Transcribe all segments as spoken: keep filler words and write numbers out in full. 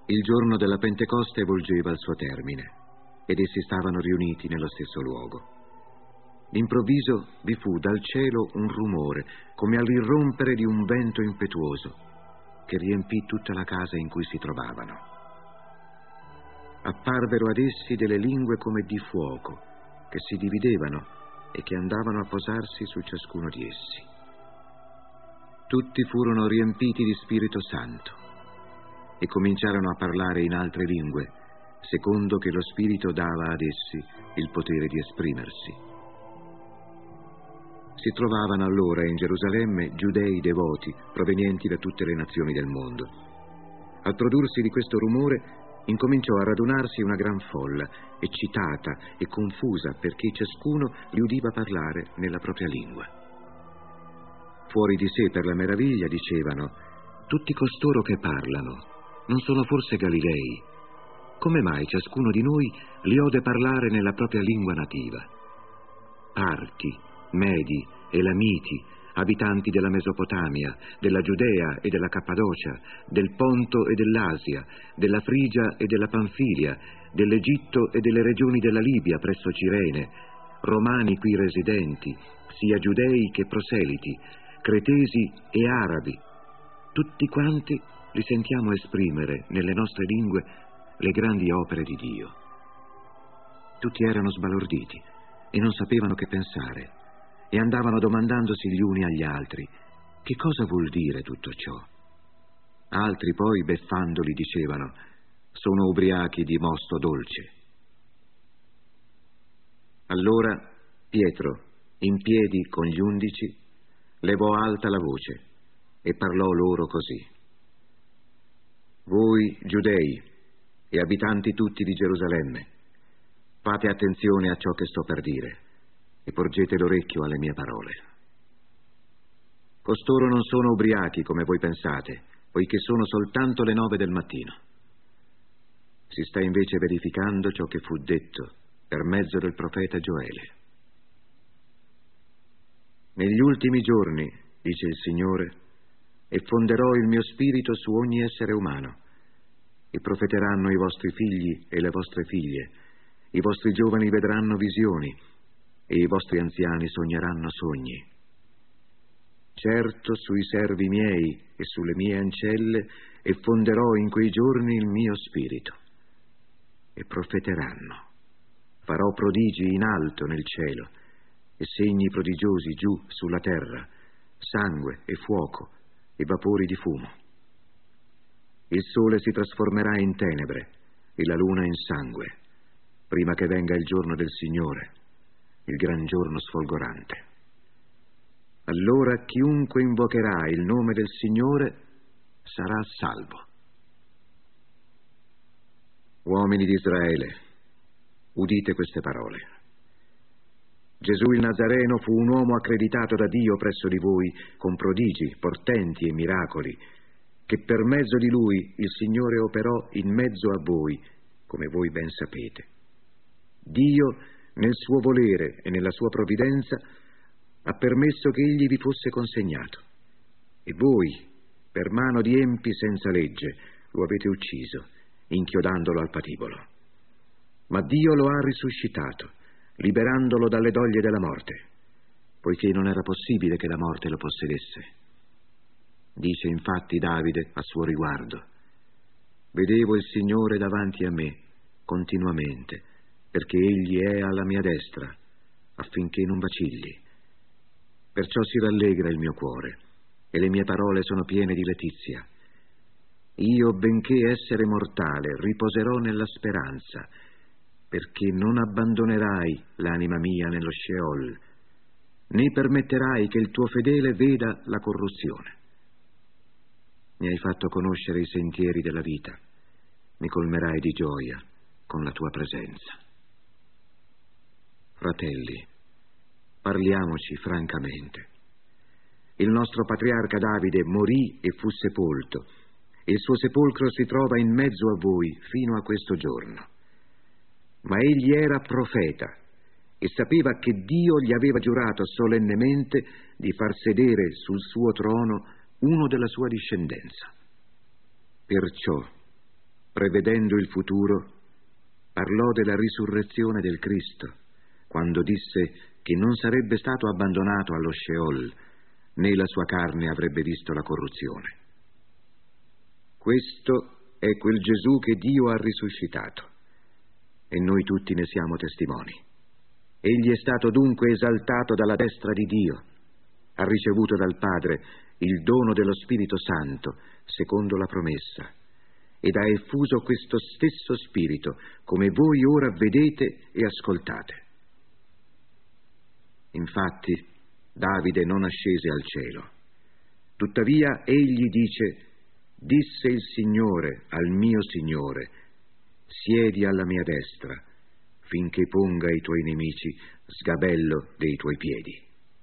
Il giorno della Pentecoste volgeva al suo termine ed essi stavano riuniti nello stesso luogo. D'improvviso vi fu dal cielo un rumore, come all'irrompere di un vento impetuoso, che riempì tutta la casa in cui si trovavano. Apparvero ad essi delle lingue come di fuoco, che si dividevano e che andavano a posarsi su ciascuno di essi. Tutti furono riempiti di Spirito Santo e cominciarono a parlare in altre lingue, secondo che lo Spirito dava ad essi il potere di esprimersi. Si trovavano allora in Gerusalemme giudei devoti provenienti da tutte le nazioni del mondo. Al prodursi di questo rumore incominciò a radunarsi una gran folla, eccitata e confusa, perché ciascuno li udiva parlare nella propria lingua. Fuori di sé per la meraviglia dicevano: tutti costoro che parlano non sono forse Galilei? Come mai ciascuno di noi li ode parlare nella propria lingua nativa? Parti, Medi, Elamiti, abitanti della Mesopotamia, della Giudea e della Cappadocia, del Ponto e dell'Asia, della Frigia e della Panfilia, dell'Egitto e delle regioni della Libia presso Cirene, romani qui residenti, sia giudei che proseliti, cretesi e arabi, tutti quanti li sentiamo esprimere nelle nostre lingue le grandi opere di Dio. Tutti erano sbalorditi e non sapevano che pensare, e andavano domandandosi gli uni agli altri: che cosa vuol dire tutto ciò? Altri poi, beffandoli, dicevano: sono ubriachi di mosto dolce. Allora Pietro, in piedi con gli undici, levò alta la voce e parlò loro così: voi giudei e abitanti tutti di Gerusalemme, fate attenzione a ciò che sto per dire e porgete l'orecchio alle mie parole. Costoro non sono ubriachi come voi pensate, poiché sono soltanto le nove del mattino. Si sta invece verificando ciò che fu detto per mezzo del profeta Gioele. Negli ultimi giorni, dice il Signore, effonderò il mio spirito su ogni essere umano, e profeteranno i vostri figli e le vostre figlie, i vostri giovani vedranno visioni, e i vostri anziani sogneranno sogni. Certo, sui servi miei e sulle mie ancelle effonderò in quei giorni il mio spirito, e profeteranno. Farò prodigi in alto nel cielo, e segni prodigiosi giù sulla terra, sangue e fuoco e vapori di fumo. Il sole si trasformerà in tenebre e la luna in sangue, prima che venga il giorno del Signore, il gran giorno sfolgorante. Allora chiunque invocherà il nome del Signore sarà salvo. Uomini di Israele, udite queste parole. Gesù il Nazareno fu un uomo accreditato da Dio presso di voi con prodigi, portenti e miracoli, che per mezzo di lui il Signore operò in mezzo a voi, come voi ben sapete. Dio, nel suo volere e nella sua provvidenza, ha permesso che egli vi fosse consegnato, e voi, per mano di empi senza legge, lo avete ucciso, inchiodandolo al patibolo. Ma Dio lo ha risuscitato, liberandolo dalle doglie della morte, poiché non era possibile che la morte lo possedesse. Dice infatti Davide a suo riguardo: vedevo il Signore davanti a me continuamente, perché egli è alla mia destra, affinché non vacilli. Perciò si rallegra il mio cuore, e le mie parole sono piene di letizia. Io, benché essere mortale, riposerò nella speranza, perché non abbandonerai l'anima mia nello Sheol, né permetterai che il tuo fedele veda la corruzione. Mi hai fatto conoscere i sentieri della vita, mi colmerai di gioia con la tua presenza. Fratelli, parliamoci francamente. Il nostro patriarca Davide morì e fu sepolto, e il suo sepolcro si trova in mezzo a voi fino a questo giorno. Ma egli era profeta e sapeva che Dio gli aveva giurato solennemente di far sedere sul suo trono uno della sua discendenza. Perciò prevedendo il futuro, parlò della risurrezione del Cristo, quando disse che non sarebbe stato abbandonato allo Sheol, né la sua carne avrebbe visto la corruzione. Questo è quel Gesù che Dio ha risuscitato, e noi tutti ne siamo testimoni. Egli è stato dunque esaltato dalla destra di Dio, ha ricevuto dal Padre il dono dello Spirito Santo, secondo la promessa, ed ha effuso questo stesso Spirito, come voi ora vedete e ascoltate. Infatti, Davide non ascese al cielo. Tuttavia, egli dice: disse il Signore al mio Signore, siedi alla mia destra, finché ponga i tuoi nemici sgabello dei tuoi piedi.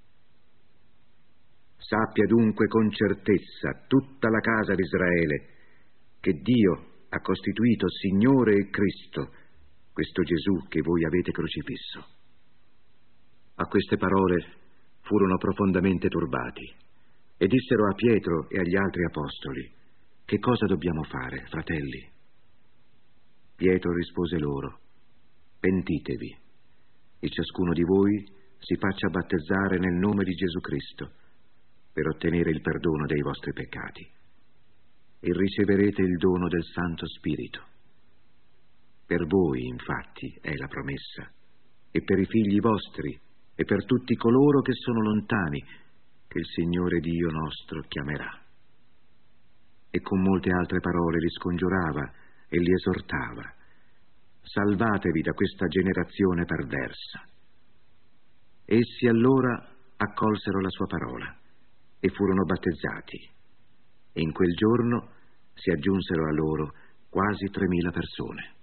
Sappia dunque con certezza tutta la casa di Israele che Dio ha costituito Signore e Cristo questo Gesù che voi avete crocifisso. A queste parole furono profondamente turbati e dissero a Pietro e agli altri apostoli: che cosa dobbiamo fare, fratelli? Pietro rispose loro: pentitevi e ciascuno di voi si faccia battezzare nel nome di Gesù Cristo per ottenere il perdono dei vostri peccati, e riceverete il dono del Santo Spirito. Per voi, infatti, è la promessa, e per i figli vostri, e per tutti coloro che sono lontani, che il Signore Dio nostro chiamerà. E con molte altre parole li scongiurava e li esortava: salvatevi da questa generazione perversa. Essi allora accolsero la sua parola e furono battezzati, e in quel giorno si aggiunsero a loro quasi tremila persone.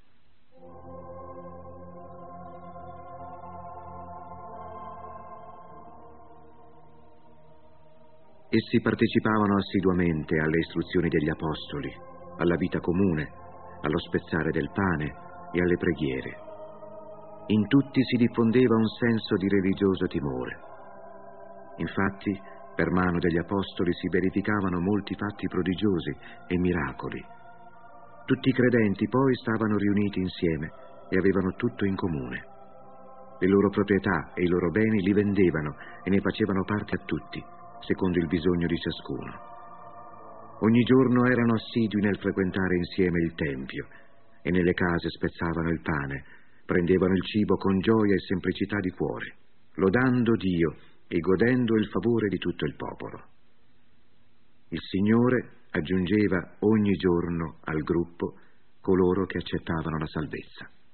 Essi partecipavano assiduamente alle istruzioni degli apostoli, alla vita comune, allo spezzare del pane e alle preghiere. In tutti si diffondeva un senso di religioso timore. Infatti, per mano degli apostoli si verificavano molti fatti prodigiosi e miracoli. Tutti i credenti poi stavano riuniti insieme e avevano tutto in comune. Le loro proprietà e i loro beni li vendevano e ne facevano parte a tutti, secondo il bisogno di ciascuno. Ogni giorno erano assidui nel frequentare insieme il Tempio e nelle case spezzavano il pane, prendevano il cibo con gioia e semplicità di cuore, lodando Dio e godendo il favore di tutto il popolo. Il Signore aggiungeva ogni giorno al gruppo coloro che accettavano la salvezza.